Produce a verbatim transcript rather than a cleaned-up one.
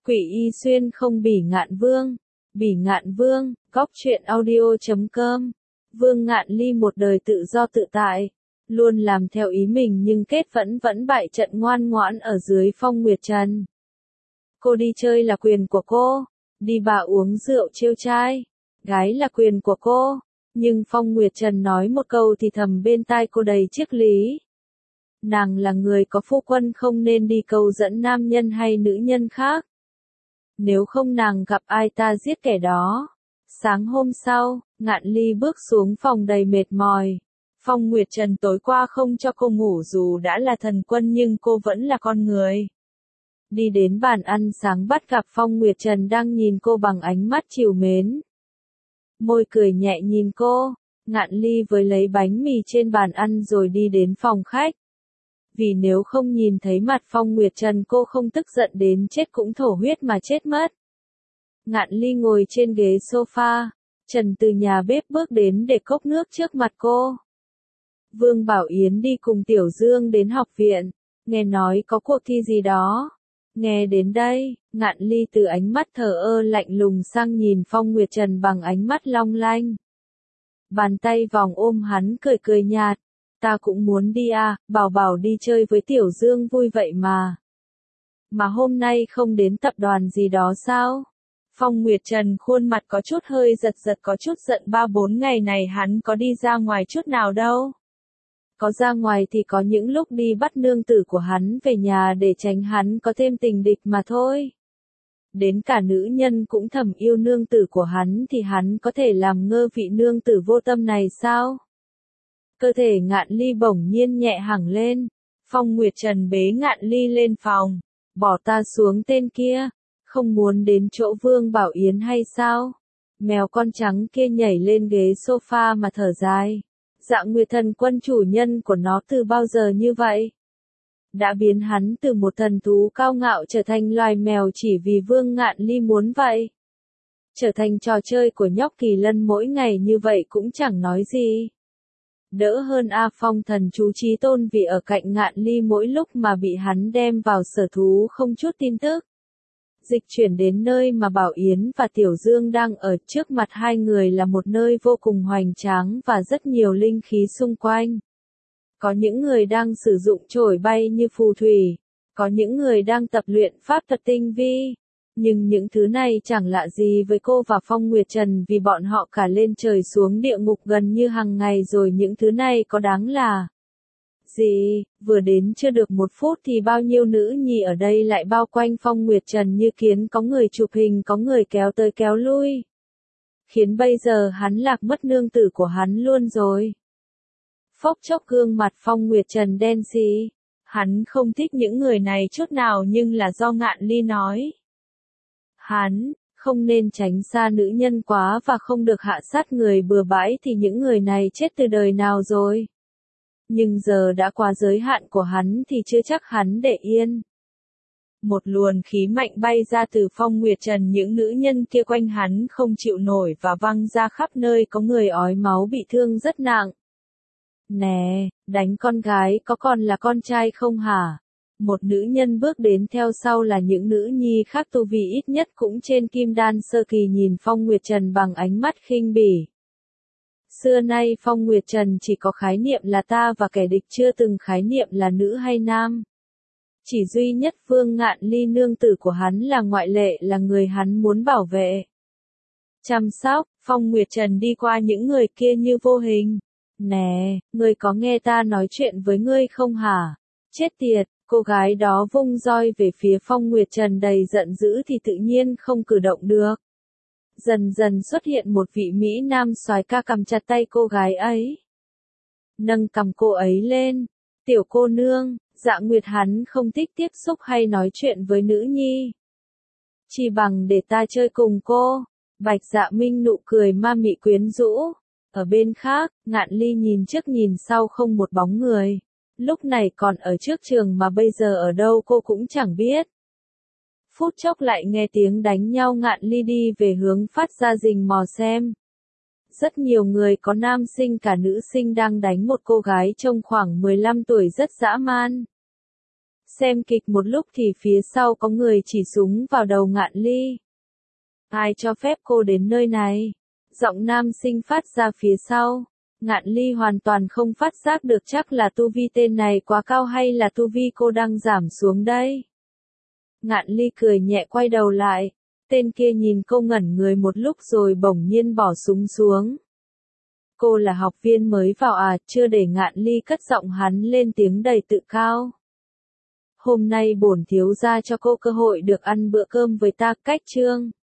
Quỷ Y Xuyên không bỉ ngạn vương. Bỉ ngạn vương, góc truyện audio chấm com. Vương Ngạn Ly một đời tự do tự tại, luôn làm theo ý mình nhưng kết vẫn vẫn bại trận ngoan ngoãn ở dưới Phong Nguyệt Trần. Cô đi chơi là quyền của cô, đi bà uống rượu trêu trai, gái là quyền của cô, nhưng Phong Nguyệt Trần nói một câu thì thầm bên tai cô đầy triết lý. Nàng là người có phu quân không nên đi cầu dẫn nam nhân hay nữ nhân khác. Nếu không nàng gặp ai ta giết kẻ đó. Sáng hôm sau, Ngạn Ly bước xuống phòng đầy mệt mỏi. Phong Nguyệt Trần tối qua không cho cô ngủ dù đã là thần quân nhưng cô vẫn là con người. Đi đến bàn ăn sáng bắt gặp Phong Nguyệt Trần đang nhìn cô bằng ánh mắt trìu mến. Môi cười nhẹ nhìn cô, Ngạn Ly với lấy bánh mì trên bàn ăn rồi đi đến phòng khách. Vì nếu không nhìn thấy mặt Phong Nguyệt Trần cô không tức giận đến chết cũng thổ huyết mà chết mất. Ngạn Ly ngồi trên ghế sofa, Trần từ nhà bếp bước đến để cốc nước trước mặt cô. Vương Bảo Yến đi cùng Tiểu Dương đến học viện, nghe nói có cuộc thi gì đó. Nghe đến đây, Ngạn Ly từ ánh mắt thờ ơ lạnh lùng sang nhìn Phong Nguyệt Trần bằng ánh mắt long lanh. Bàn tay vòng ôm hắn cười cười nhạt. Ta cũng muốn đi à, bảo bảo đi chơi với Tiểu Dương vui vậy mà. Mà hôm nay không đến tập đoàn gì đó sao? Phong Nguyệt Trần khuôn mặt có chút hơi giật giật có chút giận ba bốn ngày này hắn có đi ra ngoài chút nào đâu. Có ra ngoài thì có những lúc đi bắt nương tử của hắn về nhà để tránh hắn có thêm tình địch mà thôi. Đến cả nữ nhân cũng thầm yêu nương tử của hắn thì hắn có thể làm ngơ vị nương tử vô tâm này sao? Cơ thể Ngạn Ly bỗng nhiên nhẹ hẳn lên. Phong Nguyệt Trần bế Ngạn Ly lên phòng. Bỏ ta xuống tên kia. Không muốn đến chỗ Vương Bảo Yến hay sao? Mèo con trắng kia nhảy lên ghế sofa mà thở dài. Dạ Nguyệt Thần Quân chủ nhân của nó từ bao giờ như vậy? Đã biến hắn từ một thần thú cao ngạo trở thành loài mèo chỉ vì Vương Ngạn Ly muốn vậy. Trở thành trò chơi của nhóc Kỳ Lân mỗi ngày như vậy cũng chẳng nói gì. Đỡ hơn A Phong thần chú Chí Tôn vì ở cạnh Ngạn Ly mỗi lúc mà bị hắn đem vào sở thú không chút tin tức. Dịch chuyển đến nơi mà Bảo Yến và Tiểu Dương đang ở, trước mặt hai người là một nơi vô cùng hoành tráng và rất nhiều linh khí xung quanh. Có những người đang sử dụng chổi bay như phù thủy, có những người đang tập luyện pháp thuật tinh vi. Nhưng những thứ này chẳng lạ gì với cô và Phong Nguyệt Trần vì bọn họ cả lên trời xuống địa ngục gần như hàng ngày rồi, những thứ này có đáng là gì? Vừa đến chưa được một phút thì bao nhiêu nữ nhi ở đây lại bao quanh Phong Nguyệt Trần như kiến, có người chụp hình có người kéo tới kéo lui. Khiến bây giờ hắn lạc mất nương tử của hắn luôn rồi. Phốc chốc gương mặt Phong Nguyệt Trần đen xì. Hắn không thích những người này chút nào nhưng là do Ngạn Ly nói. Hắn không nên tránh xa nữ nhân quá và không được hạ sát người bừa bãi thì những người này chết từ đời nào rồi. Nhưng giờ đã qua giới hạn của hắn thì chưa chắc hắn để yên. Một luồng khí mạnh bay ra từ Phong Nguyệt Trần, những nữ nhân kia quanh hắn không chịu nổi và văng ra khắp nơi, có người ói máu bị thương rất nặng. Nè, đánh con gái có còn là con trai không hả? Một nữ nhân bước đến theo sau là những nữ nhi khác tu vi ít nhất cũng trên kim đan sơ kỳ nhìn Phong Nguyệt Trần bằng ánh mắt khinh bỉ. Xưa nay Phong Nguyệt Trần chỉ có khái niệm là ta và kẻ địch, chưa từng khái niệm là nữ hay nam. Chỉ duy nhất Vương Ngạn Ly nương tử của hắn là ngoại lệ, là người hắn muốn bảo vệ. Chăm sóc, Phong Nguyệt Trần đi qua những người kia như vô hình. Nè, ngươi có nghe ta nói chuyện với ngươi không hả? Chết tiệt, cô gái đó vung roi về phía Phong Nguyệt Trần đầy giận dữ thì tự nhiên không cử động được. Dần dần xuất hiện một vị Mỹ Nam soái ca cầm chặt tay cô gái ấy. Nâng cầm cô ấy lên. Tiểu cô nương, Dạ Nguyệt hắn không thích tiếp xúc hay nói chuyện với nữ nhi. Chỉ bằng để ta chơi cùng cô. Bạch Dạ Minh nụ cười ma mị quyến rũ. Ở bên khác, Ngạn Ly nhìn trước nhìn sau không một bóng người. Lúc này còn ở trước trường mà bây giờ ở đâu cô cũng chẳng biết. Phút chốc lại nghe tiếng đánh nhau, Ngạn Ly đi về hướng phát ra rình mò xem. Rất nhiều người, có nam sinh cả nữ sinh, đang đánh một cô gái trông khoảng mười lăm tuổi rất dã man. Xem kịch một lúc thì phía sau có người chỉ súng vào đầu Ngạn Ly. Ai cho phép cô đến nơi này? Giọng nam sinh phát ra phía sau. Ngạn Ly hoàn toàn không phát giác được chắc là tu vi tên này quá cao hay là tu vi cô đang giảm xuống đây. Ngạn Ly cười nhẹ quay đầu lại. Tên kia nhìn cô ngẩn người một lúc rồi bỗng nhiên bỏ súng xuống. Cô là học viên mới vào à, chưa để Ngạn Ly cất giọng hắn lên tiếng đầy tự cao. Hôm nay bổn thiếu gia cho cô cơ hội được ăn bữa cơm với ta, cách chương.